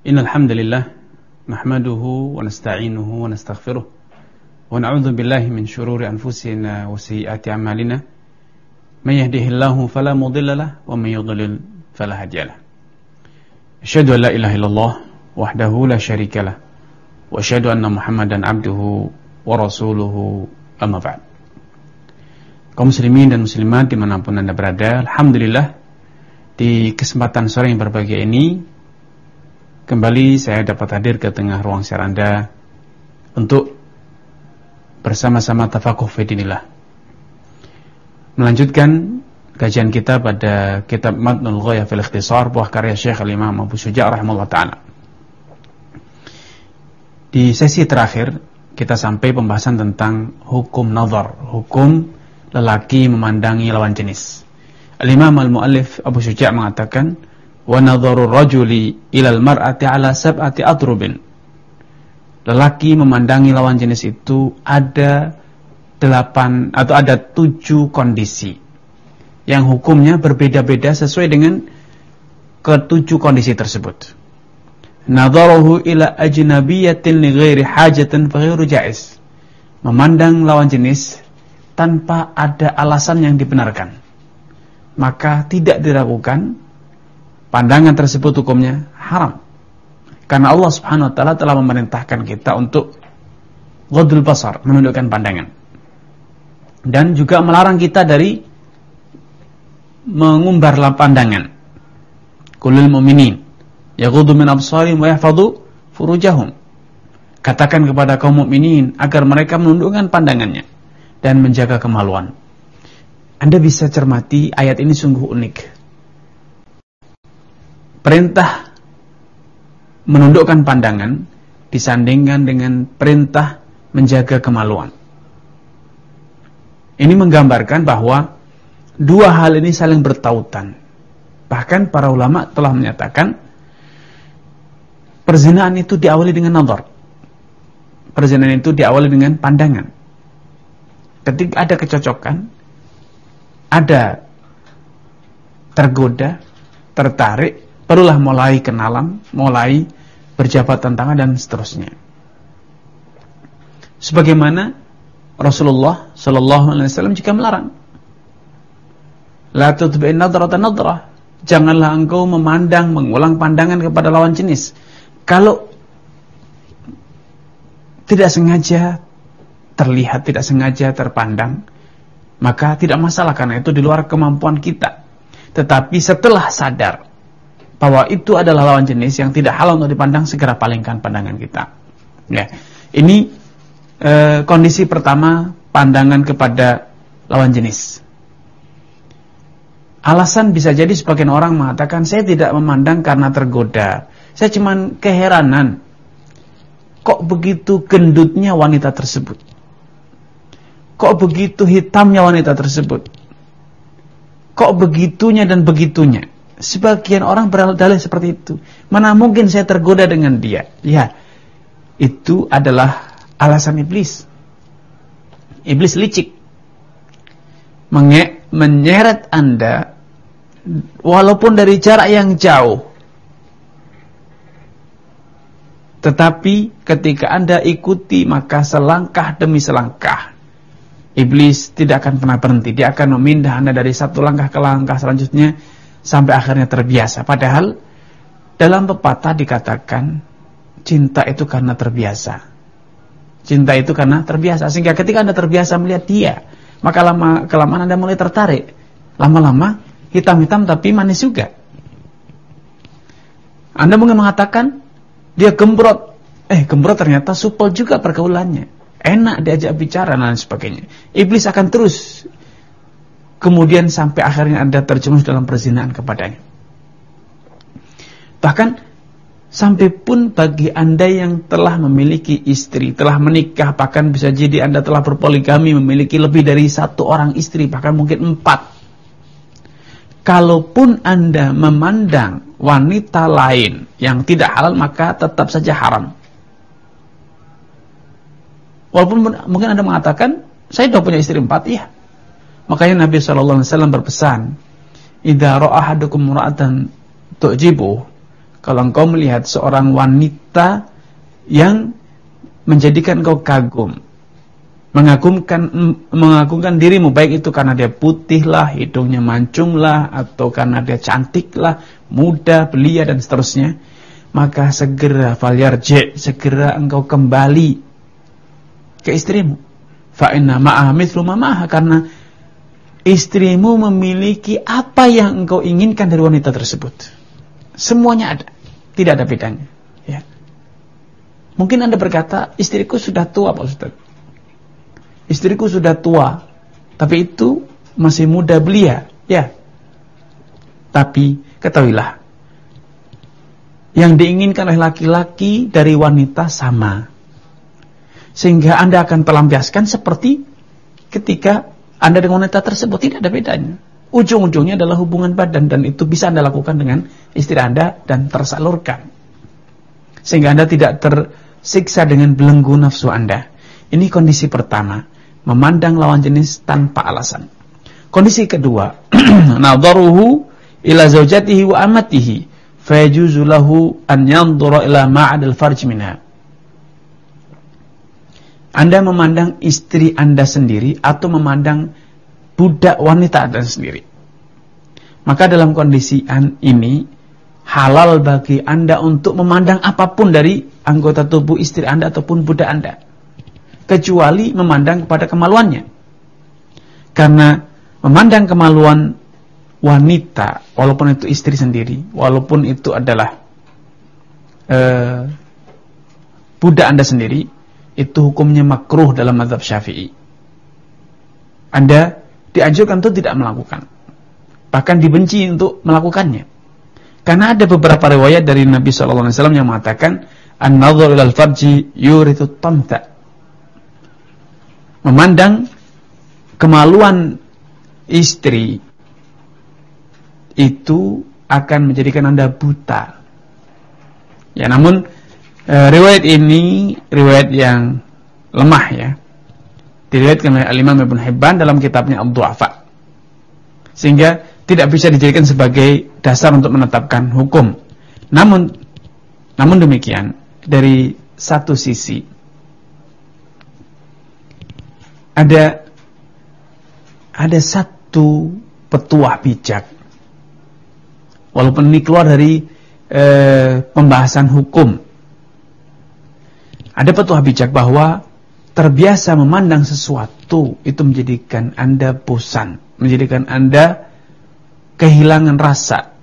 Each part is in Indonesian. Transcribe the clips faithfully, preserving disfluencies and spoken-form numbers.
Innal hamdalillah nahmaduhu wa nasta'inuhu wa nastaghfiruh wa na'udzu billahi min shururi anfusina wa sayyiati a'malina may yahdihillahu fala mudilla lahu wa may yudlil fala hadiya lahu. Asyhadu an la ilaha illallah wahdahu la syarika lahu wa asyhadu anna Muhammadan abduhu wa rasuluhu amma ba'd. Kaum muslimin dan muslimat dimanapun Anda berada, alhamdulillah di kesempatan sore yang berbahagia ini kembali saya dapat hadir ke tengah ruang siar Anda untuk bersama-sama tafakuh fi dinillah, melanjutkan kajian kita pada kitab Matnul Ghayah fil Ikhtisar, buah karya Syekh Al-Imam Abu Syuja' rahimahullah ta'ala. Di sesi terakhir kita sampai pembahasan tentang hukum nazar, hukum lelaki memandangi lawan jenis. Al-Imam Al-Muallif Abu Syuja' mengatakan, wa nadharur rajuli ilal mar'ati ala sab'ati atrubin. Lelaki memandangi lawan jenis itu ada delapan atau ada tujuh kondisi yang hukumnya berbeda-beda sesuai dengan ketujuh kondisi tersebut. Nadharuhu ila ajnabiyatin li ghairi hajatin fa ghairu jaiz. Memandang lawan jenis tanpa ada alasan yang dibenarkan, maka tidak dilakukan. Pandangan tersebut hukumnya haram. Karena Allah Subhanahu wa taala telah memerintahkan kita untuk ghadul basar, menundukkan pandangan. Dan juga melarang kita dari mengumbar pandangan. Qulil mu'minin yaghuddu min absarihim wa yahfadhu furujahum. Katakan kepada kaum mukminin agar mereka menundukkan pandangannya dan menjaga kemaluan. Anda bisa cermati ayat ini sungguh unik. Perintah menundukkan pandangan disandingkan dengan perintah menjaga kemaluan. Ini menggambarkan bahwa dua hal ini saling bertautan. Bahkan para ulama telah menyatakan perzinahan itu diawali dengan nazar. Perzinahan itu diawali dengan pandangan. Ketika ada kecocokan, ada tergoda, tertarik, barulah mulai kenalan, mulai berjabat tangan dan seterusnya. Sebagaimana Rasulullah sallallahu alaihi wasallam juga melarang. La tutbi'in nadrata nadrah. Janganlah engkau memandang, mengulang pandangan kepada lawan jenis. Kalau tidak sengaja terlihat, tidak sengaja terpandang, maka tidak masalah karena itu di luar kemampuan kita. Tetapi setelah sadar bahwa itu adalah lawan jenis yang tidak halal untuk dipandang, segera palingkan pandangan kita. Ya, ini e, kondisi pertama, pandangan kepada lawan jenis. Alasan bisa jadi sebagian orang mengatakan, saya tidak memandang karena tergoda, saya cuma keheranan, kok begitu gendutnya wanita tersebut, kok begitu hitamnya wanita tersebut, kok begitunya dan begitunya. Sebagian orang berdalih seperti itu. Mana mungkin saya tergoda dengan dia? Ya, itu adalah alasan iblis. Iblis licik, Menge- menyeret Anda walaupun dari jarak yang jauh. Tetapi ketika Anda ikuti, maka selangkah demi selangkah iblis tidak akan pernah berhenti. Dia akan memindah Anda dari satu langkah ke langkah selanjutnya sampai akhirnya terbiasa. Padahal dalam pepatah dikatakan cinta itu karena terbiasa. Cinta itu karena terbiasa. Sehingga ketika Anda terbiasa melihat dia, maka lama kelamaan Anda mulai tertarik. Lama-lama hitam-hitam tapi manis juga. Anda mungkin mengatakan dia gembrot. Eh gembrot ternyata supel juga pergaulannya. Enak diajak bicara dan lain sebagainya. Iblis akan terus, kemudian sampai akhirnya Anda terjerumus dalam perzinahan kepadanya. Bahkan sampai pun bagi Anda yang telah memiliki istri, telah menikah, bahkan bisa jadi Anda telah berpoligami, memiliki lebih dari satu orang istri, bahkan mungkin empat. Kalaupun Anda memandang wanita lain yang tidak halal, maka tetap saja haram. Walaupun mungkin Anda mengatakan, saya sudah punya istri empat, iya. Makanya Nabi shallallahu alaihi wasallam berpesan, "Idza ra'a ahadukum imra'atan tu'jibu kalau engkau melihat seorang wanita yang menjadikan engkau kagum, mengagumkan mengagumkan dirimu, baik itu karena dia putih lah, hidungnya mancung lah, atau karena dia cantik lah, muda, belia dan seterusnya, maka segera falyarji, segera engkau kembali ke istrimu. Fa inna ma'aha mithlu ma ma'aha, karena istrimu memiliki apa yang engkau inginkan dari wanita tersebut. Semuanya ada, tidak ada bedanya. Ya. Mungkin Anda berkata, istriku sudah tua Pak Ustaz. Istriku sudah tua, tapi itu masih muda belia. Ya. Tapi ketahuilah, yang diinginkan oleh laki-laki dari wanita sama, sehingga Anda akan pelampiaskan seperti ketika Anda dengan wanita tersebut, tidak ada bedanya. Ujung-ujungnya adalah hubungan badan, dan itu bisa Anda lakukan dengan istri Anda dan tersalurkan, sehingga Anda tidak tersiksa dengan belenggu nafsu Anda. Ini kondisi pertama, memandang lawan jenis tanpa alasan. Kondisi kedua, nadharuhu ila zaujatihi wa amatihi fayajuzu lahu an yanzura ila ma'adil farj minha. Anda memandang istri Anda sendiri atau memandang budak wanita Anda sendiri. Maka dalam kondisi ini halal bagi Anda untuk memandang apapun dari anggota tubuh istri Anda ataupun budak Anda, kecuali memandang kepada kemaluannya. Karena memandang kemaluan wanita, walaupun itu istri sendiri, walaupun itu adalah uh, budak Anda sendiri, itu hukumnya makruh dalam mazhab Syafi'i. Anda dianjurkan untuk tidak melakukan, bahkan dibenci untuk melakukannya. Karena ada beberapa riwayat dari Nabi shallallahu alaihi wasallam yang mengatakan, an-nadhar ilal farji yurithu tamtha. Memandang kemaluan istri itu akan menjadikan Anda buta. Ya, namun e, riwayat ini riwayat yang lemah, ya. Diriwayatkan oleh Al-Imam Ibnu Hibban dalam kitabnya Ad-Du'afa, sehingga tidak bisa dijadikan sebagai dasar untuk menetapkan hukum. Namun namun demikian, dari satu sisi ada ada satu petuah bijak, walaupun ini keluar dari e, pembahasan hukum. Ada petuah bijak bahwa terbiasa memandang sesuatu itu menjadikan Anda bosan, menjadikan Anda kehilangan rasa.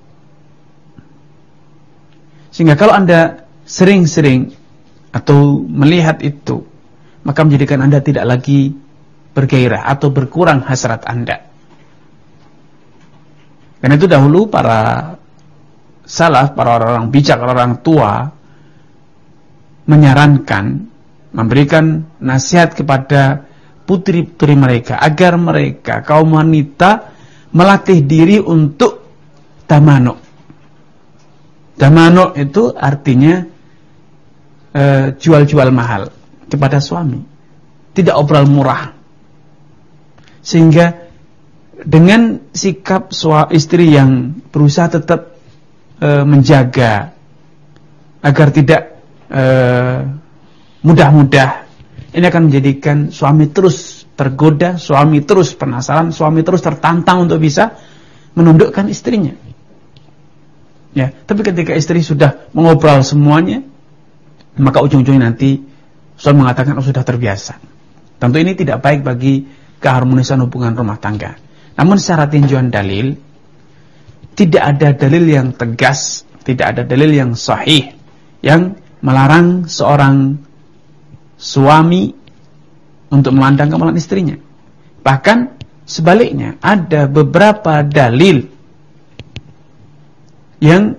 Sehingga kalau Anda sering-sering atau melihat itu, maka menjadikan Anda tidak lagi bergairah atau berkurang hasrat Anda. Karena itu dahulu para salaf, para orang-orang bijak, orang tua, menyarankan, memberikan nasihat kepada putri-putri mereka agar mereka, kaum wanita, melatih diri untuk tamanu. Tamanu itu artinya e, jual-jual mahal kepada suami, tidak obral murah. Sehingga dengan sikap suami istri yang berusaha tetap e, menjaga agar tidak e, mudah-mudah, ini akan menjadikan suami terus tergoda, suami terus penasaran, suami terus tertantang untuk bisa menundukkan istrinya. Ya, tapi ketika istri sudah mengobrol semuanya, maka ujung-ujungnya nanti suami mengatakan, oh, sudah terbiasa. Tentu ini tidak baik bagi keharmonisan hubungan rumah tangga. Namun secara tinjauan dalil, tidak ada dalil yang tegas, tidak ada dalil yang sahih yang melarang seorang suami untuk memandang kemaluan istrinya. Bahkan sebaliknya, ada beberapa dalil yang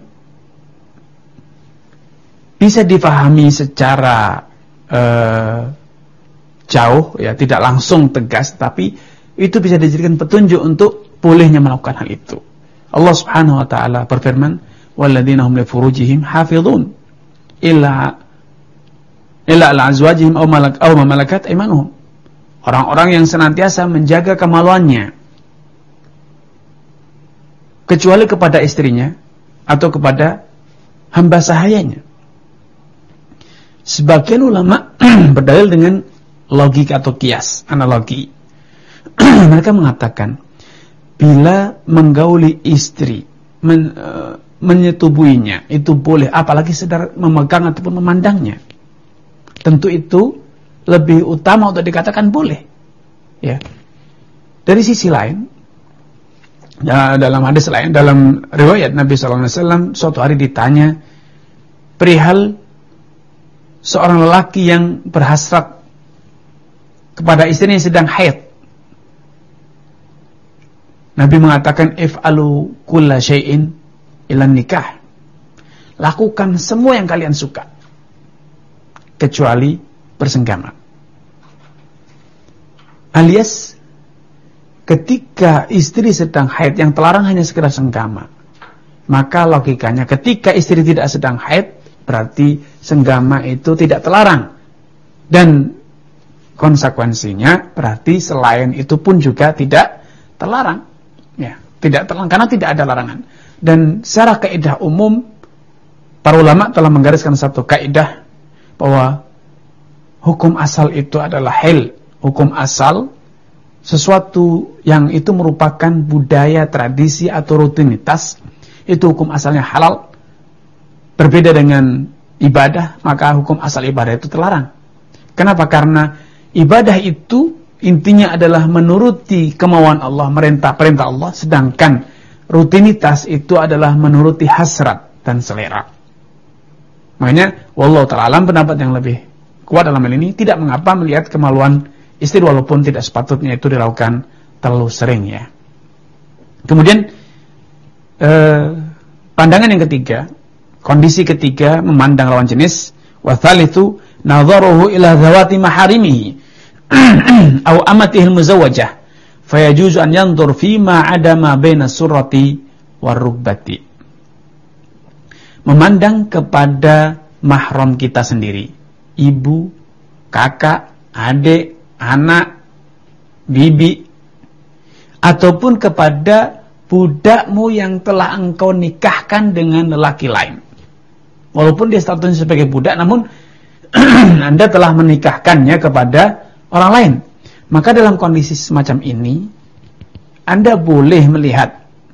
bisa difahami secara uh, jauh, ya, tidak langsung tegas, tapi itu bisa dijadikan petunjuk untuk bolehnya melakukan hal itu. Allah Subhanahu wa taala berfirman, walladzina hum li furujihim hafizun illa illa ala azwajihim aw malak aw ma malakat aymanuhum. Orang-orang yang senantiasa menjaga kemaluannya kecuali kepada istrinya atau kepada hamba sahayanya. Sebagian ulama berdalil dengan logika atau kias, analogi. Mereka mengatakan, bila menggauli istri, men, uh, menyetubuhinya, itu boleh, apalagi sedar memegang ataupun memandangnya. Tentu itu lebih utama untuk dikatakan boleh. Ya. Dari sisi lain, dalam hadis lain, dalam riwayat Nabi shallallahu alaihi wasallam, suatu hari ditanya perihal seorang lelaki yang berhasrat kepada istrinya yang sedang haid. Nabi mengatakan, if'alu kulla syai'in ilan nikah. Lakukan semua yang kalian suka, kecuali bersenggama. Alias, ketika istri sedang haid, yang terlarang hanya sekedar senggama. Maka logikanya, ketika istri tidak sedang haid, berarti senggama itu tidak terlarang. Dan konsekuensinya, berarti selain itu pun juga tidak terlarang. Ya, tidak terlarang, karena tidak ada larangan. Dan secara kaidah umum, para ulama telah menggariskan satu kaidah bahwa hukum asal itu adalah hal. Hukum asal, sesuatu yang itu merupakan budaya, tradisi, atau rutinitas, itu hukum asalnya halal. Berbeda dengan ibadah, maka hukum asal ibadah itu terlarang. Kenapa? Karena ibadah itu intinya adalah menuruti kemauan Allah, merintah perintah Allah, sedangkan rutinitas itu adalah menuruti hasrat dan selera. Makanya, wallahu ta'ala alam, pendapat yang lebih kuat dalam hal ini, tidak mengapa melihat kemaluan istri walaupun tidak sepatutnya itu dilakukan terlalu sering, ya. Kemudian eh, pandangan yang ketiga, kondisi ketiga memandang lawan jenis, wa tsalitsu nadharuhu ila zawati maharimihi aw amatihil muzawwajah fayajuzu an yanzur fima adama baina surrati warrubbati. Memandang kepada mahram kita sendiri, ibu, kakak, adik, anak, bibi, ataupun kepada budakmu yang telah engkau nikahkan dengan lelaki lain. Walaupun dia statusnya sebagai budak, namun Anda telah menikahkannya kepada orang lain. Maka dalam kondisi semacam ini, Anda boleh melihat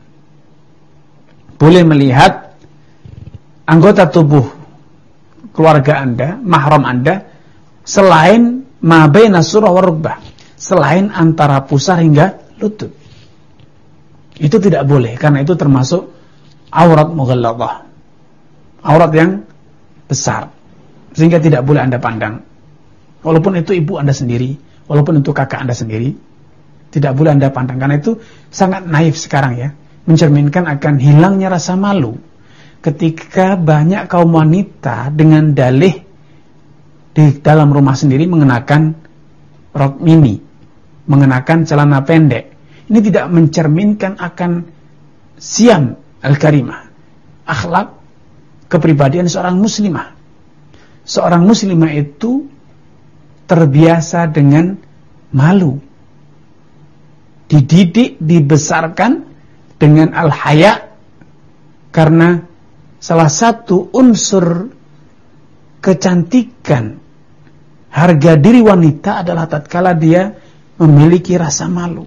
boleh melihat anggota tubuh keluarga Anda, mahram Anda, selain ma baina surah wa rubbah, selain antara pusar hingga lutut. Itu tidak boleh, karena itu termasuk aurat mughalladhah, aurat yang besar, sehingga tidak boleh Anda pandang. Walaupun itu ibu Anda sendiri, walaupun itu kakak Anda sendiri, tidak boleh Anda pandang. Karena itu sangat naif sekarang, ya, mencerminkan akan hilangnya rasa malu ketika banyak kaum wanita dengan dalih di dalam rumah sendiri mengenakan rok mini, mengenakan celana pendek. Ini tidak mencerminkan akan siam al-karimah, akhlak kepribadian seorang muslimah. Seorang muslimah itu terbiasa dengan malu, dididik, dibesarkan dengan al-haya, karena salah satu unsur kecantikan, harga diri wanita adalah tatkala dia memiliki rasa malu.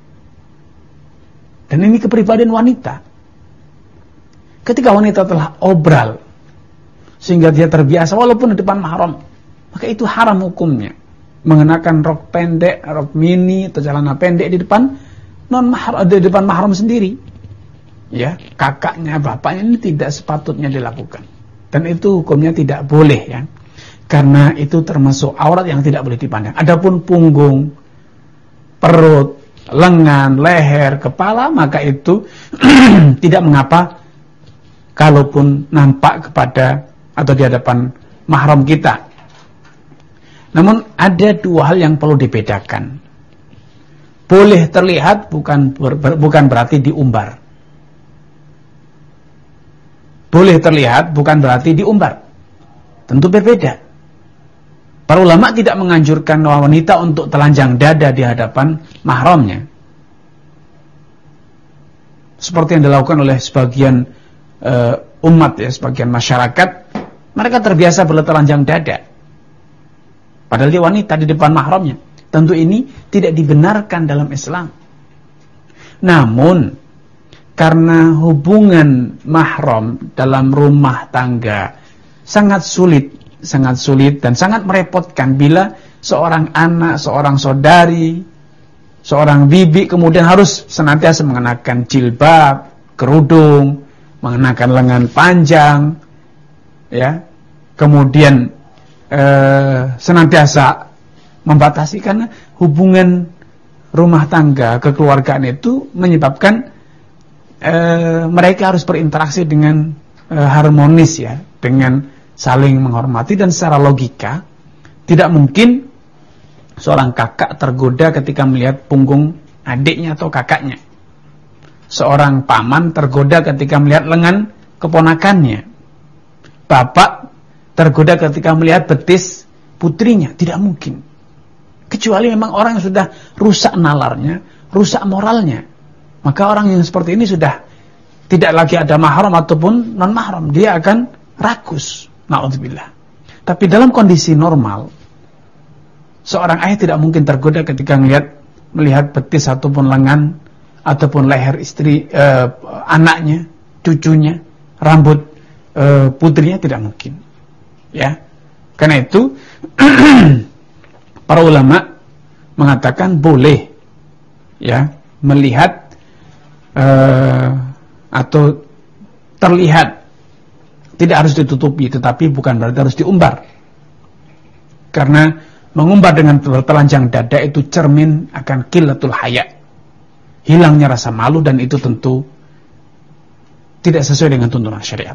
Dan ini kepribadian wanita. Ketika wanita telah obral sehingga dia terbiasa walaupun di depan mahram, maka itu haram hukumnya mengenakan rok pendek, rok mini atau celana pendek di depan non mahram, di depan mahram sendiri. Ya, kakaknya, bapaknya, ini tidak sepatutnya dilakukan. Dan itu hukumnya tidak boleh, ya. Karena itu termasuk aurat yang tidak boleh dipandang. Adapun punggung, perut, lengan, leher, kepala, maka itu tidak mengapa kalaupun nampak kepada atau di hadapan mahram kita. Namun ada dua hal yang perlu dibedakan. Boleh terlihat bukan ber, bukan berarti diumbar. Boleh terlihat bukan berarti diumbar. Tentu berbeda. Para ulama tidak menganjurkan wanita untuk telanjang dada di hadapan mahramnya, seperti yang dilakukan oleh sebagian uh, umat ya, sebagian masyarakat, mereka terbiasa bertelanjang dada. Padahal dia wanita di depan mahramnya. Tentu ini tidak dibenarkan dalam Islam. Namun karena hubungan mahram dalam rumah tangga sangat sulit, sangat sulit dan sangat merepotkan bila seorang anak, seorang saudari, seorang bibi kemudian harus senantiasa mengenakan jilbab, kerudung, mengenakan lengan panjang, ya, kemudian eh, senantiasa membatasi, karena hubungan rumah tangga, kekeluargaan itu menyebabkan eh, mereka harus berinteraksi dengan eh, harmonis ya, dengan saling menghormati, dan secara logika tidak mungkin seorang kakak tergoda ketika melihat punggung adiknya atau kakaknya. Seorang paman tergoda ketika melihat lengan keponakannya. Bapak tergoda ketika melihat betis putrinya. Tidak mungkin. Kecuali memang orang yang sudah rusak nalarnya, rusak moralnya. Maka orang yang seperti ini sudah tidak lagi ada mahram ataupun non mahram. Dia akan rakus. Na'udzubillah. Tapi dalam kondisi normal, seorang ayah tidak mungkin tergoda ketika melihat melihat betis ataupun lengan ataupun leher istri, eh, anaknya, cucunya, rambut eh, putrinya, tidak mungkin. Ya, karena itu para ulama mengatakan boleh, ya, melihat eh, atau terlihat, tidak harus ditutupi, tetapi bukan berarti harus diumbar. Karena mengumbar dengan bertelanjang dada itu cermin akan qillatul haya, hilangnya rasa malu, dan itu tentu tidak sesuai dengan tuntunan syariat.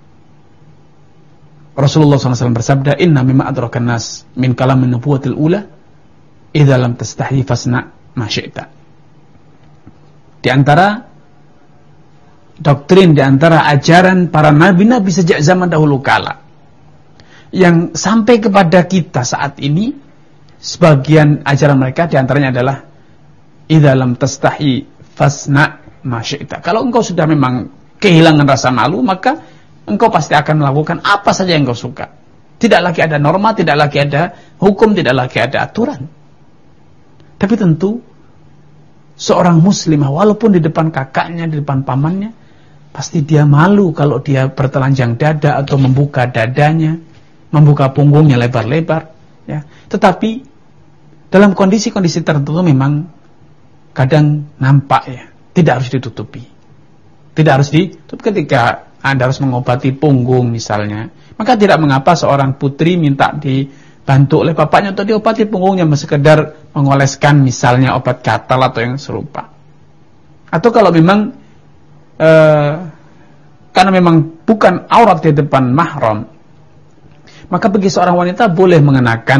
Rasulullah shallallahu alaihi wasallam bersabda, inna mimma adrakan nas min kalamin nubuwatil ula idza lam tastahi fasna ma syi'ta. Di antara doktrin, di antara ajaran para nabi-nabi sejak zaman dahulu kala yang sampai kepada kita saat ini, sebagian ajaran mereka di antaranya adalah idza lam tastahi fasna ma syi'ta. Kalau engkau sudah memang kehilangan rasa malu, maka engkau pasti akan melakukan apa saja yang engkau suka. Tidak lagi ada norma, tidak lagi ada hukum, tidak lagi ada aturan. Tapi tentu seorang muslimah walaupun di depan kakaknya, di depan pamannya, pasti dia malu kalau dia bertelanjang dada atau membuka dadanya, membuka punggungnya lebar-lebar, ya. Tetapi dalam kondisi-kondisi tertentu memang kadang nampak, ya, tidak harus ditutupi. Tidak harus ditutup. Ketika Anda harus mengobati punggung misalnya, maka tidak mengapa seorang putri minta dibantu oleh bapaknya untuk diobati punggungnya, sekedar mengoleskan misalnya obat gatal atau yang serupa. Atau kalau memang eh, karena memang bukan aurat di depan mahram, maka bagi seorang wanita boleh mengenakan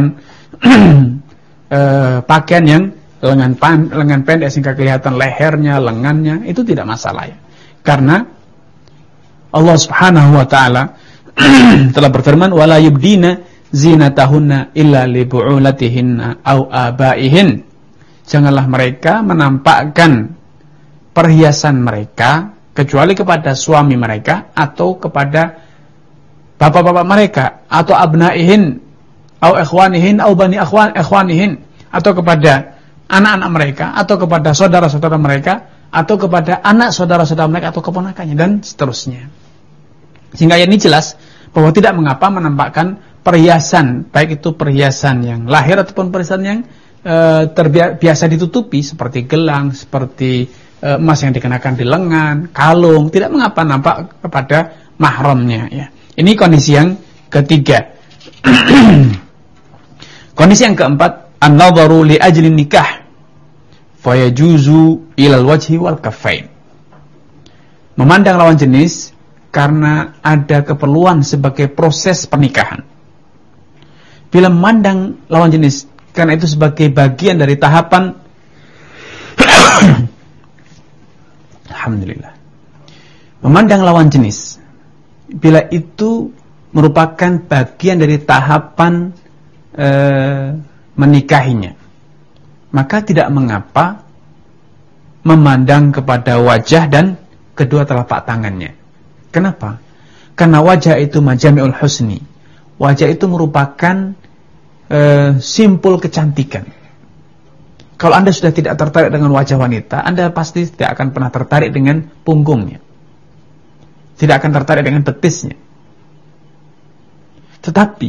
eh, pakaian yang lengan, pan, lengan pendek sehingga kelihatan lehernya, lengannya, itu tidak masalah, ya. Karena Allah Subhanahu wa taala telah berfirman, wala yubdina zinatahunna illa li bu'ulatihinna au abaihin. Janganlah mereka menampakkan perhiasan mereka kecuali kepada suami mereka atau kepada bapak-bapak mereka, atau abnaihin au ikhwanihin au bani akhwan ikhwanihin, atau kepada anak-anak mereka, atau kepada saudara-saudara mereka, atau kepada anak saudara-saudara mereka atau keponakannya, dan seterusnya. Sehingga ini jelas bahwa tidak mengapa menampakkan perhiasan, baik itu perhiasan yang lahir ataupun perhiasan yang e, terbiasa ditutupi, seperti gelang, seperti e, emas yang dikenakan di lengan, kalung, tidak mengapa nampak kepada mahramnya, ya. Ini kondisi yang ketiga. Kondisi yang keempat, an-nadharu li ajli nikah fayajuzu ilal wajhi wal kaffain. Memandang lawan jenis karena ada keperluan sebagai proses pernikahan. Bila memandang lawan jenis karena itu sebagai bagian dari tahapan alhamdulillah. Memandang lawan jenis bila itu merupakan bagian dari tahapan e, menikahinya, maka tidak mengapa memandang kepada wajah dan kedua telapak tangannya. Kenapa? Karena wajah itu majami'ul husni. Wajah itu merupakan e, simpul kecantikan. Kalau Anda sudah tidak tertarik dengan wajah wanita, Anda pasti tidak akan pernah tertarik dengan punggungnya. Tidak akan tertarik dengan betisnya. Tetapi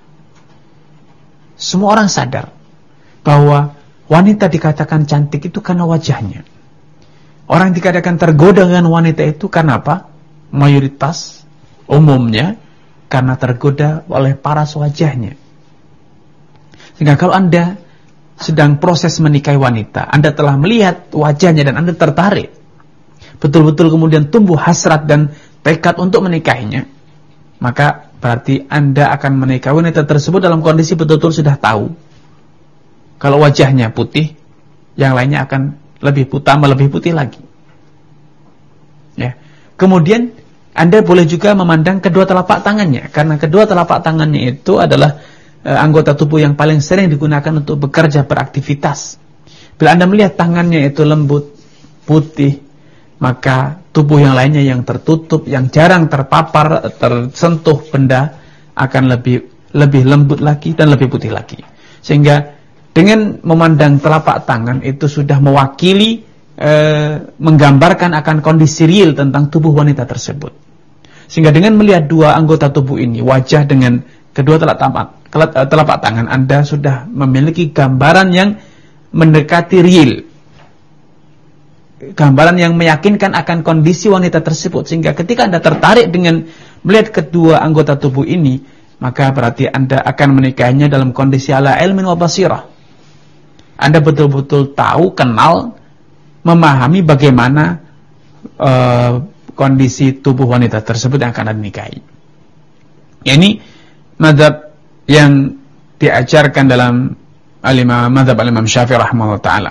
semua orang sadar bahwa wanita dikatakan cantik itu karena wajahnya. Orang yang dikatakan tergoda dengan wanita itu karena apa? Mayoritas umumnya karena tergoda oleh paras wajahnya. Sehingga kalau Anda sedang proses menikahi wanita, Anda telah melihat wajahnya dan Anda tertarik, betul-betul kemudian tumbuh hasrat dan tekad untuk menikahinya, maka berarti Anda akan menikahi wanita tersebut dalam kondisi betul-betul sudah tahu kalau wajahnya putih, yang lainnya akan lebih putih, tambah lebih putih lagi. Ya. Kemudian Anda boleh juga memandang kedua telapak tangannya, karena kedua telapak tangannya itu adalah e, anggota tubuh yang paling sering digunakan untuk bekerja, beraktivitas. Bila Anda melihat tangannya itu lembut, putih, maka tubuh yang lainnya yang tertutup, yang jarang terpapar, tersentuh benda, akan lebih lebih lembut lagi dan lebih putih lagi. Sehingga dengan memandang telapak tangan itu sudah mewakili, e, menggambarkan akan kondisi real tentang tubuh wanita tersebut. Sehingga dengan melihat dua anggota tubuh ini, wajah dengan kedua telapak, telapak tangan, Anda sudah memiliki gambaran yang mendekati real. Gambaran yang meyakinkan akan kondisi wanita tersebut. Sehingga ketika Anda tertarik dengan melihat kedua anggota tubuh ini, maka berarti Anda akan menikahinya dalam kondisi ala ilmin wa basirah. Anda betul-betul tahu, kenal, memahami bagaimana uh, kondisi tubuh wanita tersebut yang akan dinikahi. Ini mazhab yang diajarkan dalam al-imam mazhab al-Imam Syafi'i rahimahullah taala.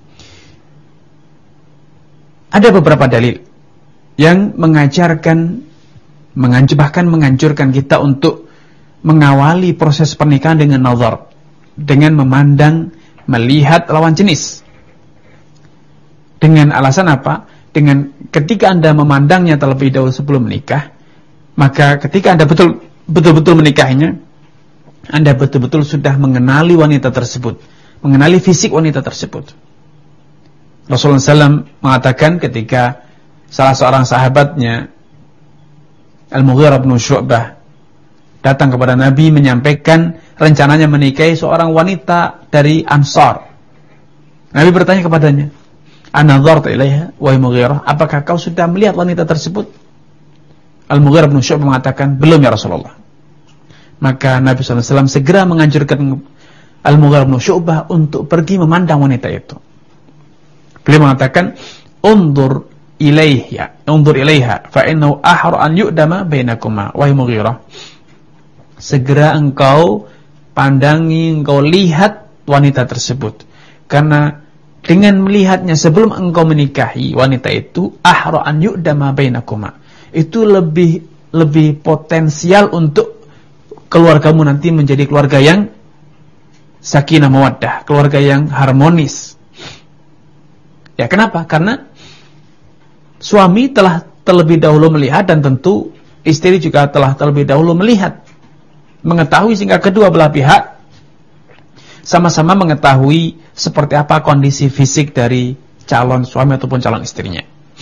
Ada beberapa dalil yang mengajarkan, menganjur, bahkan menganjurkan kita untuk mengawali proses pernikahan dengan nazar, dengan memandang, melihat lawan jenis. Dengan alasan apa? Dengan ketika Anda memandangnya terlebih dahulu sebelum menikah, maka ketika Anda betul betul-betul menikahinya, Anda betul-betul sudah mengenali wanita tersebut, mengenali fisik wanita tersebut. Rasulullah shallallahu alaihi wasallam mengatakan ketika salah seorang sahabatnya, Al-Mughirah bin Syu'bah, datang kepada Nabi menyampaikan rencananya menikahi seorang wanita dari Ansar. Nabi bertanya kepadanya, "An-nadharta ilaiha wa Mughirah, apakah kau sudah melihat wanita tersebut?" Al-Mughirah bin Syu'bah mengatakan, "Belum ya Rasulullah." Maka Nabi shallallahu alaihi wasallam segera menganjurkan Al-Mughirah bin Syu'bah untuk pergi memandang wanita itu. Beliau mengatakan, "Undur ilaiha, undur ilaiha, fa innahu ahra an yu'dama bainakuma wa Mughirah." Segera engkau pandangi, engkau lihat wanita tersebut, karena dengan melihatnya sebelum engkau menikahi wanita itu, ahra an yu'dama bainakuma, itu lebih lebih potensial untuk keluargamu nanti menjadi keluarga yang sakinah mawaddah, keluarga yang harmonis. Ya, kenapa? Karena suami telah terlebih dahulu melihat, dan tentu istri juga telah terlebih dahulu melihat, mengetahui, sehingga kedua belah pihak sama-sama mengetahui seperti apa kondisi fisik dari calon suami ataupun calon istrinya.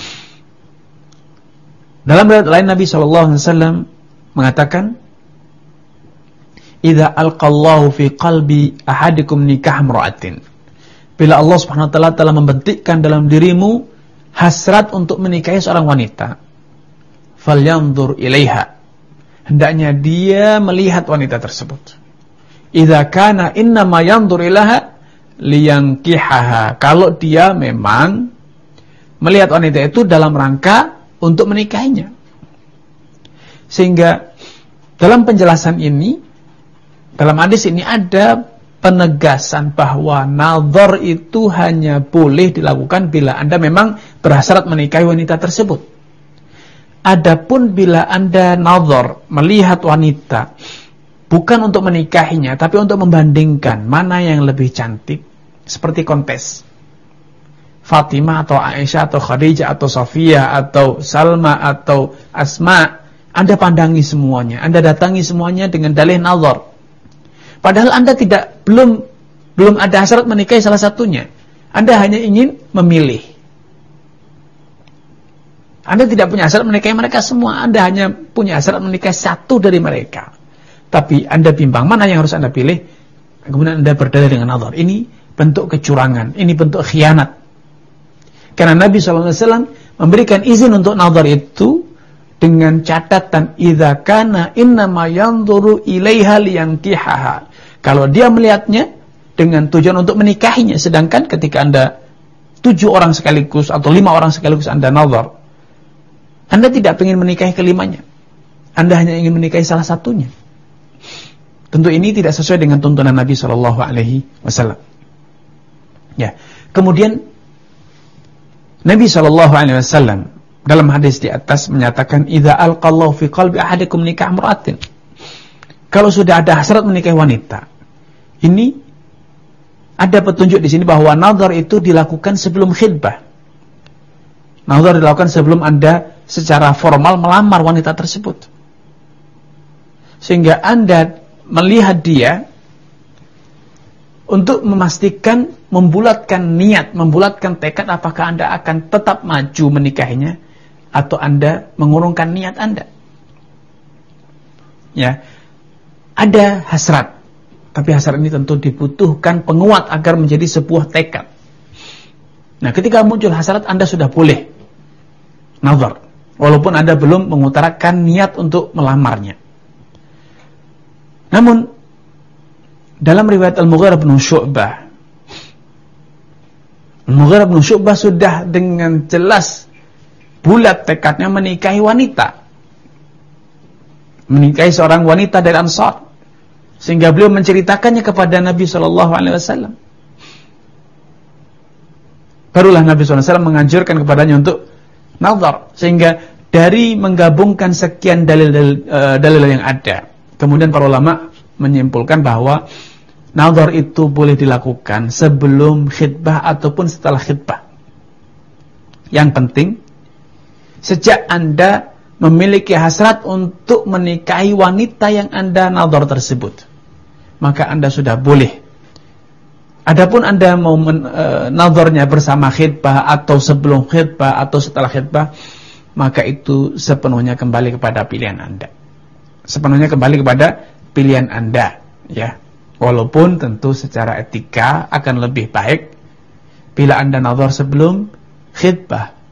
Dalam riwayat lain Nabi shallallahu alaihi wasallam mengatakan, "Idza alqallahu fi qalbi ahadikum nikah imra'atin." Bila Allah Subhanahu wa taala telah membentikkan dalam dirimu hasrat untuk menikahi seorang wanita, falyanzur ilaiha, hendaknya dia melihat wanita tersebut. Idza kana innama yanzur ilaiha liyankihaha, kalau dia memang melihat wanita itu dalam rangka untuk menikahinya. Sehingga dalam penjelasan ini, dalam hadis ini ada penegasan bahwa nazar itu hanya boleh dilakukan bila Anda memang berhasrat menikahi wanita tersebut. Adapun bila Anda nazar, melihat wanita bukan untuk menikahinya, tapi untuk membandingkan mana yang lebih cantik, seperti kontes Fatimah atau Aisyah atau Khadijah atau Sofia atau Salma atau Asma, Anda pandangi semuanya, Anda datangi semuanya dengan dalih nazar. Padahal Anda tidak belum belum ada hasrat menikahi salah satunya. Anda hanya ingin memilih. Anda tidak punya hasrat menikahi mereka semua, Anda hanya punya hasrat menikahi satu dari mereka. Tapi Anda bimbang mana yang harus Anda pilih, kemudian Anda berdalih dengan nazar. Ini bentuk kecurangan, ini bentuk khianat. Karena Nabi shallallahu alaihi wasallam memberikan izin untuk nazar itu dengan catatan idza kana innama yanzuru ilaiha liyankihaha. Kalau dia melihatnya dengan tujuan untuk menikahinya, sedangkan ketika Anda tujuh orang sekaligus atau lima orang sekaligus Anda nazar, Anda tidak ingin menikahi kelimanya. Anda hanya ingin menikahi salah satunya. Tentu ini tidak sesuai dengan tuntunan Nabi shallallahu alaihi wasallam. Ya. Kemudian Nabi shallallahu alaihi wasallam dalam hadis di atas menyatakan idza alqallahu fi qalbi ahadikum nikah imra'atin. Kalau sudah ada hasrat menikahi wanita, ini ada petunjuk di sini bahwa nazar itu dilakukan sebelum khitbah. Nazar dilakukan sebelum Anda secara formal melamar wanita tersebut. Sehingga Anda melihat dia untuk memastikan, membulatkan niat, membulatkan tekad apakah Anda akan tetap maju menikahinya atau Anda mengurungkan niat Anda. Ya. Ada hasrat, tapi hasrat ini tentu dibutuhkan penguat agar menjadi sebuah tekad. Nah, ketika muncul hasrat, Anda sudah boleh nazar, walaupun Anda belum mengutarakan niat untuk melamarnya. Namun dalam riwayat Al-Mughirah bin Syu'bah, Al-Mughirah bin Syu'bah sudah dengan jelas bulat tekadnya menikahi wanita, menikahi seorang wanita dari Ansar, sehingga beliau menceritakannya kepada Nabi shallallahu alaihi wasallam. Barulah Nabi shallallahu alaihi wasallam menganjurkan kepadanya untuk nazar, sehingga dari menggabungkan sekian dalil-dalil uh, dalil yang ada, kemudian para ulama menyimpulkan bahwa nazar itu boleh dilakukan sebelum khitbah ataupun setelah khitbah. Yang penting, sejak Anda memiliki hasrat untuk menikahi wanita yang Anda nazar tersebut, maka Anda sudah boleh. Adapun Anda mau men, e, nazarnya bersama khitbah atau sebelum khitbah atau setelah khitbah, maka itu sepenuhnya kembali kepada pilihan Anda. Sepenuhnya kembali kepada pilihan Anda, ya. Walaupun tentu secara etika akan lebih baik bila Anda nazar sebelum khitbah,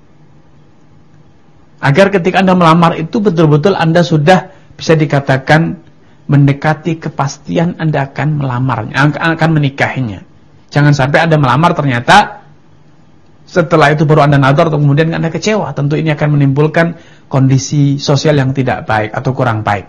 agar ketika Anda melamar itu betul-betul Anda sudah bisa dikatakan mendekati kepastian Anda akan melamarnya, akan menikahinya. Jangan sampai Anda melamar ternyata setelah itu baru Anda nazar atau kemudian Anda kecewa. Tentu ini akan menimbulkan kondisi sosial yang tidak baik atau kurang baik.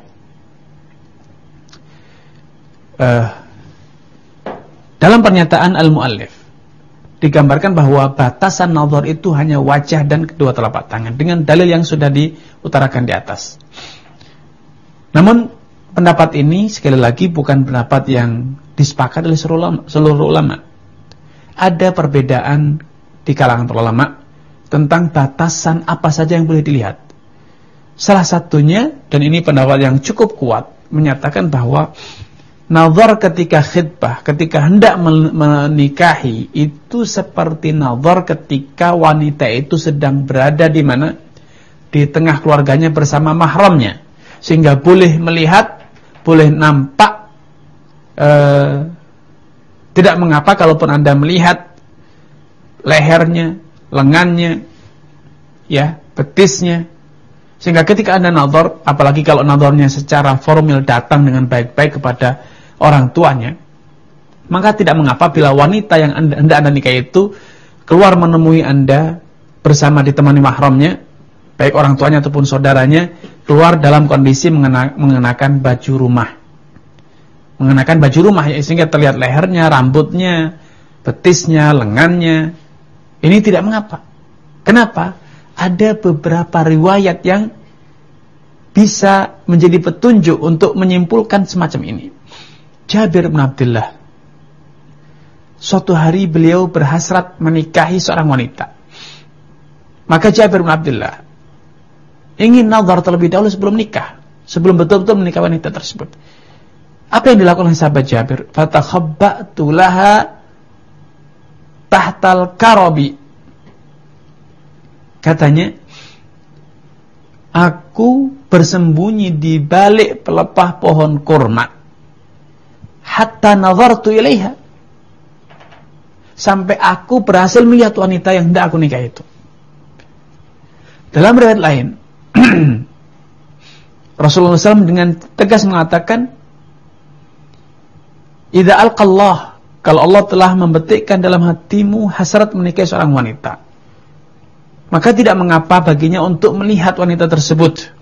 Uh, dalam pernyataan Al-Mu'allif digambarkan bahwa batasan nazar itu hanya wajah dan kedua telapak tangan dengan dalil yang sudah diutarakan di atas. Namun pendapat ini sekali lagi bukan pendapat yang disepakati oleh seluruh ulama, seluruh ulama. Ada perbedaan di kalangan para ulama tentang batasan apa saja yang boleh dilihat. Salah satunya, dan ini pendapat yang cukup kuat, menyatakan bahwa nazar ketika khitbah, ketika hendak menikahi, itu seperti nazar ketika wanita itu sedang berada di mana? Di tengah keluarganya bersama mahramnya, sehingga boleh melihat, boleh nampak. eh, tidak mengapa kalaupun Anda melihat lehernya, lengannya, ya, betisnya. Sehingga ketika Anda nazar, apalagi kalau nazarnya secara formal datang dengan baik-baik kepada orang tuanya, maka tidak mengapa bila wanita yang anda, anda, anda nikahi itu keluar menemui Anda bersama ditemani mahramnya, baik orang tuanya ataupun saudaranya, keluar dalam kondisi mengena, mengenakan baju rumah. Mengenakan baju rumah, ya, sehingga terlihat lehernya, rambutnya, betisnya, lengannya. Ini tidak mengapa. Kenapa? Ada beberapa riwayat yang bisa menjadi petunjuk untuk menyimpulkan semacam ini. Jabir bin Abdullah, suatu hari beliau berhasrat menikahi seorang wanita. Maka Jabir bin Abdullah ingin nazar terlebih dahulu sebelum nikah, sebelum betul-betul menikah wanita tersebut. Apa yang dilakukan oleh sahabat Jabir? Fatakhabba'tu laha tahtal karabi. Katanya, aku bersembunyi di balik pelepah pohon kurma hatta nazartu ilaiha, sampai aku berhasil melihat wanita yang hendak aku nikah itu. Dalam riwayat lain, Rasulullah shallallahu alaihi wasallam dengan tegas mengatakan, idza alqallah, kalau Allah telah membetikkan dalam hatimu hasrat menikahi seorang wanita, maka tidak mengapa baginya untuk melihat wanita tersebut,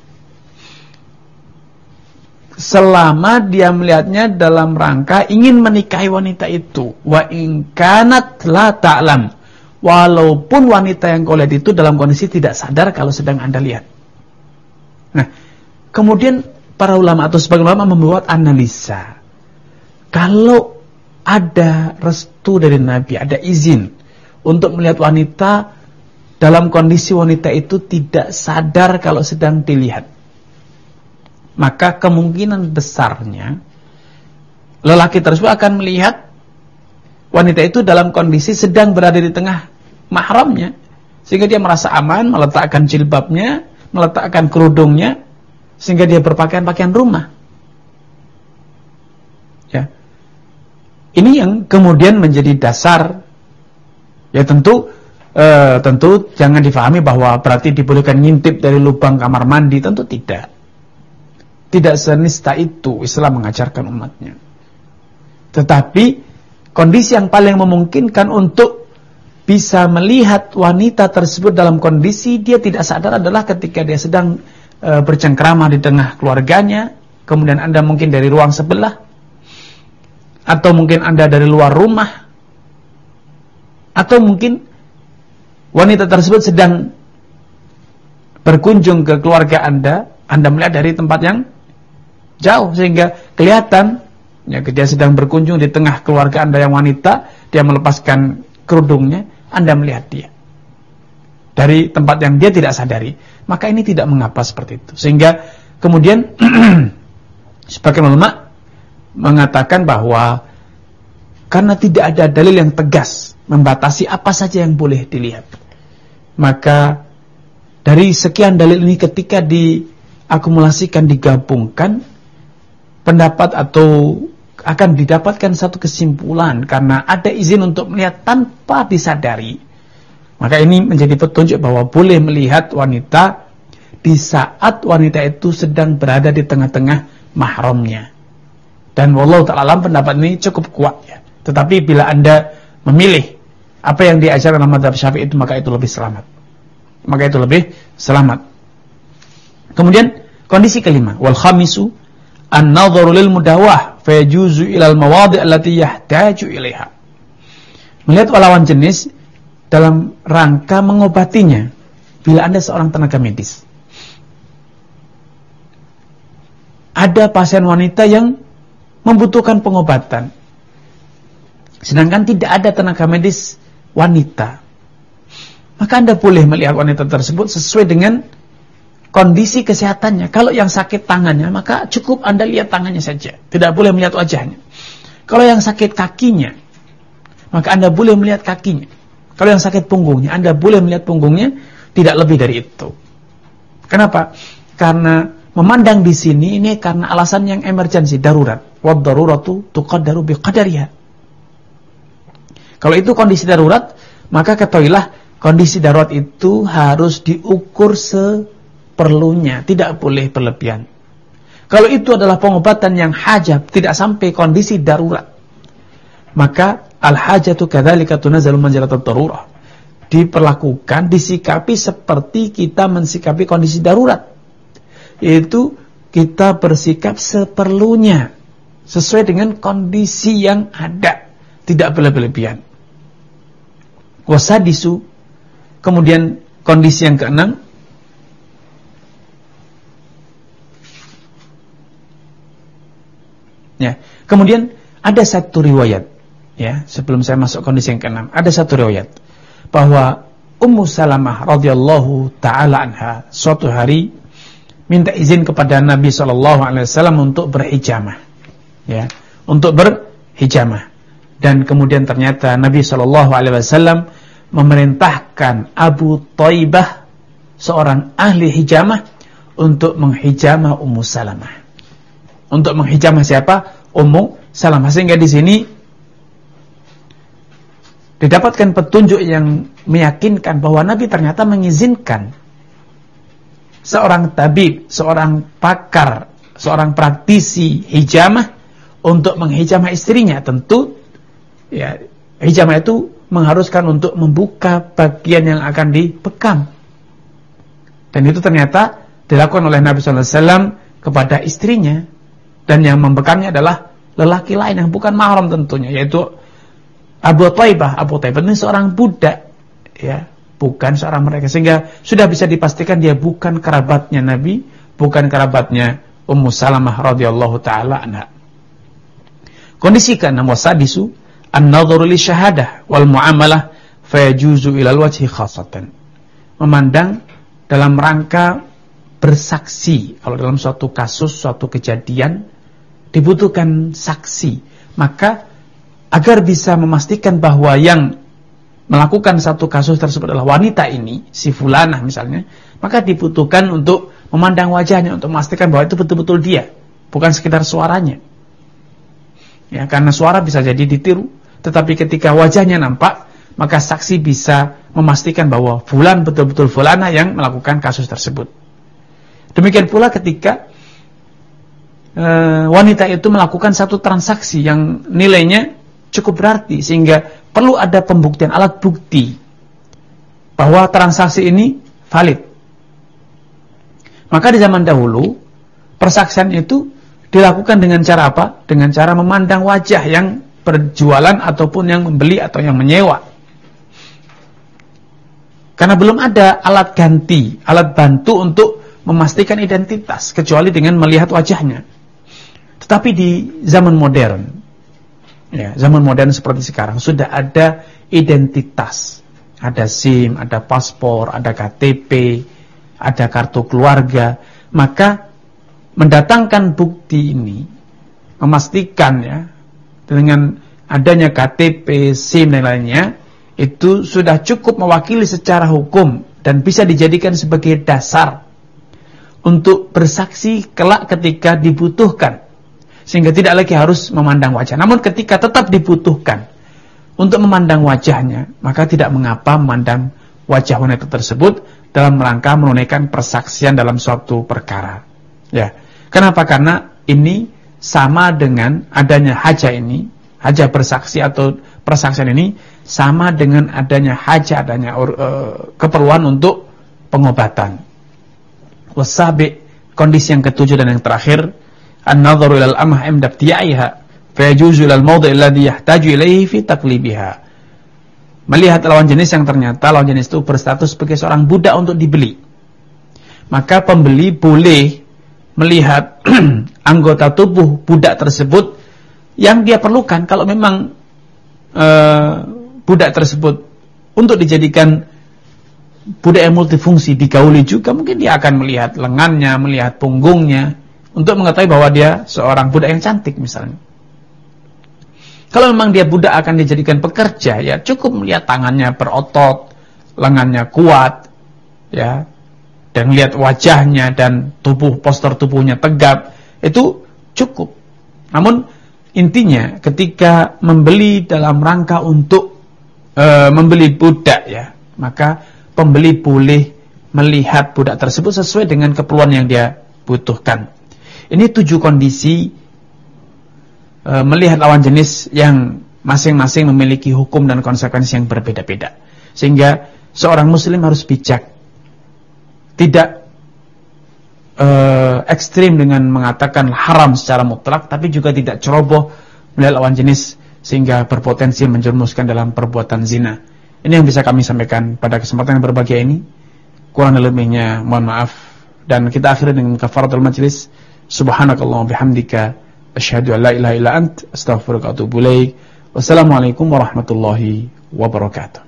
selama dia melihatnya dalam rangka ingin menikahi wanita itu. Wa in kanat la ta'lam, walaupun wanita yang kau lihat itu dalam kondisi tidak sadar kalau sedang Anda lihat. Nah, kemudian para ulama atau sebagian ulama membuat analisa, kalau ada restu dari Nabi, ada izin untuk melihat wanita dalam kondisi wanita itu tidak sadar kalau sedang dilihat, maka kemungkinan besarnya lelaki tersebut akan melihat wanita itu dalam kondisi sedang berada di tengah mahramnya, sehingga dia merasa aman, meletakkan jilbabnya, meletakkan kerudungnya, sehingga dia berpakaian pakaian rumah. Ya, ini yang kemudian menjadi dasar. Ya tentu, eh, tentu jangan difahami bahwa berarti dibolehkan ngintip dari lubang kamar mandi, tentu tidak. Tidak senista itu Islam mengajarkan umatnya. Tetapi kondisi yang paling memungkinkan untuk bisa melihat wanita tersebut dalam kondisi dia tidak sadar adalah ketika dia sedang e, bercengkrama di tengah keluarganya, kemudian Anda mungkin dari ruang sebelah, atau mungkin Anda dari luar rumah, atau mungkin wanita tersebut sedang berkunjung ke keluarga Anda, Anda melihat dari tempat yang jauh sehingga kelihatan ya, dia sedang berkunjung di tengah keluarga Anda yang wanita, dia melepaskan kerudungnya, Anda melihat dia dari tempat yang dia tidak sadari. Maka ini tidak mengapa seperti itu. Sehingga kemudian sebagian ulama mengatakan bahwa karena tidak ada dalil yang tegas membatasi apa saja yang boleh dilihat, maka dari sekian dalil ini ketika diakumulasikan, digabungkan, pendapat atau akan didapatkan satu kesimpulan karena ada izin untuk melihat tanpa disadari. Maka ini menjadi petunjuk bahwa boleh melihat wanita di saat wanita itu sedang berada di tengah-tengah mahramnya. Dan wallahu ta'ala alam, pendapat ini cukup kuat ya. Tetapi bila Anda memilih apa yang diajarkan dalam mazhab Syafi'i itu, maka itu lebih selamat. Maka itu lebih selamat. Kemudian kondisi kelima, wal khamisu an-nadharu lil mudawah fa yajuzu ila al-mawadi' allati yahtaju ilaiha. Melihat lawan jenis dalam rangka mengobatinya. Bila Anda seorang tenaga medis, ada pasien wanita yang membutuhkan pengobatan, sedangkan tidak ada tenaga medis wanita, maka Anda boleh melihat wanita tersebut sesuai dengan kondisi kesehatannya. Kalau yang sakit tangannya, maka cukup Anda lihat tangannya saja, tidak boleh melihat wajahnya. Kalau yang sakit kakinya, maka Anda boleh melihat kakinya. Kalau yang sakit punggungnya, Anda boleh melihat punggungnya, tidak lebih dari itu. Kenapa? Karena memandang di sini ini karena alasan yang emergensi, darurat. Wad daruratu tuqaddaru biqadariha. Kalau itu kondisi darurat, maka ketahuilah kondisi darurat itu harus diukur seperlunya, tidak boleh berlebihan. Kalau itu adalah pengobatan yang hajat, tidak sampai kondisi darurat, maka al-hajatu kadzalika tunazzalu manzilatat darurah. Diperlakukan, disikapi seperti kita mensikapi kondisi darurat, yaitu kita bersikap seperlunya, sesuai dengan kondisi yang ada, tidak berlebihan. Wasadisu, kemudian kondisi yang keenam, ya, kemudian ada satu riwayat, ya, sebelum saya masuk kondisi yang keenam, ada satu riwayat bahwa Ummu Salamah radhiyallahu taala anha suatu hari minta izin kepada Nabi sallallahu alaihi wasallam untuk berhijamah. Ya, untuk berhijamah. Dan kemudian ternyata Nabi sallallahu alaihi wasallam memerintahkan Abu Thaibah, seorang ahli hijamah, untuk menghijamah Ummu Salamah. Untuk menghijamah siapa? Ummu Salamah. Sehingga di sini didapatkan petunjuk yang meyakinkan bahwa Nabi ternyata mengizinkan seorang tabib, seorang pakar, seorang praktisi hijamah untuk menghijamah istrinya. Tentu ya, hijamah itu mengharuskan untuk membuka bagian yang akan dibekam. Dan itu ternyata dilakukan oleh Nabi sallallahu alaihi wasallam kepada istrinya, dan yang membekamnya adalah lelaki lain yang bukan mahram tentunya, yaitu Abu Thaibah. Abu Thaibah ini seorang budak, ya, bukan seorang mereka, sehingga sudah bisa dipastikan dia bukan kerabatnya Nabi, bukan kerabatnya Ummu Salamah radhiyallahu taala anha. Kondisi keenam, wasadisu an-nadharu li syahadah wal muamalah fayajuzu ilal wajhi khasatan. Memandang dalam rangka bersaksi. Kalau dalam suatu kasus, suatu kejadian dibutuhkan saksi, maka agar bisa memastikan bahwa yang melakukan satu kasus tersebut adalah wanita ini, si fulanah misalnya, maka dibutuhkan untuk memandang wajahnya, untuk memastikan bahwa itu betul-betul dia, bukan sekedar suaranya. Ya, karena suara bisa jadi ditiru, tetapi ketika wajahnya nampak, maka saksi bisa memastikan bahwa fulan betul-betul fulana yang melakukan kasus tersebut. Demikian pula ketika e, wanita itu melakukan satu transaksi yang nilainya cukup berarti, sehingga perlu ada pembuktian, alat bukti bahwa transaksi ini valid. Maka di zaman dahulu persaksian itu dilakukan dengan cara apa? Dengan cara memandang wajah yang berjualan ataupun yang membeli atau yang menyewa. Karena belum ada alat ganti, alat bantu untuk memastikan identitas kecuali dengan melihat wajahnya. Tetapi di zaman modern, ya, zaman modern seperti sekarang sudah ada identitas. Ada SIM, ada paspor, ada K T P, ada kartu keluarga. Maka mendatangkan bukti ini, memastikan ya, dengan adanya K T P, SIM dan lainnya, itu sudah cukup mewakili secara hukum dan bisa dijadikan sebagai dasar untuk bersaksi kelak ketika dibutuhkan, sehingga tidak lagi harus memandang wajah. Namun ketika tetap dibutuhkan untuk memandang wajahnya, maka tidak mengapa memandang wajah wanita tersebut dalam rangka menunaikan persaksian dalam suatu perkara. Ya, kenapa? Karena ini sama dengan adanya hajah ini, hajah bersaksi atau persaksian ini sama dengan adanya hajah, adanya uh, keperluan untuk pengobatan. Wasabi, kondisi yang ketujuh dan yang terakhir, an-nadharu ilal amah imda ibtiya'iha fa yajuzu ilal mawdi' alladhi yahtaju ilaihi fi taqlibiha. Melihat lawan jenis yang ternyata lawan jenis itu berstatus sebagai seorang budak untuk dibeli, maka pembeli boleh melihat anggota tubuh budak tersebut yang dia perlukan. Kalau memang uh, budak tersebut untuk dijadikan budak yang multifungsi, digauli juga, mungkin dia akan melihat lengannya, melihat punggungnya, untuk mengetahui bahwa dia seorang budak yang cantik misalnya. Kalau memang dia budak akan dijadikan pekerja, ya cukup melihat tangannya berotot, lengannya kuat, ya, dan melihat wajahnya dan tubuh, postur tubuhnya tegap, itu cukup. Namun intinya ketika membeli dalam rangka untuk e, membeli budak, ya, maka pembeli boleh melihat budak tersebut sesuai dengan keperluan yang dia butuhkan. Ini tujuh kondisi e, melihat lawan jenis yang masing-masing memiliki hukum dan konsekuensi yang berbeda-beda. Sehingga seorang muslim harus bijak, tidak e, ekstrim dengan mengatakan haram secara mutlak, tapi juga tidak ceroboh melihat lawan jenis sehingga berpotensi menjerumuskan dalam perbuatan zina. Ini yang bisa kami sampaikan pada kesempatan yang berbahagia ini. Kurang lebihnya mohon maaf, dan kita akhiri dengan kafaratul majlis. Subhanakallahumma bihamdika asyhadu an la ilaha illa ant astaghfiruka wa atubu ilaik. Wassalamualaikum warahmatullahi wabarakatuh.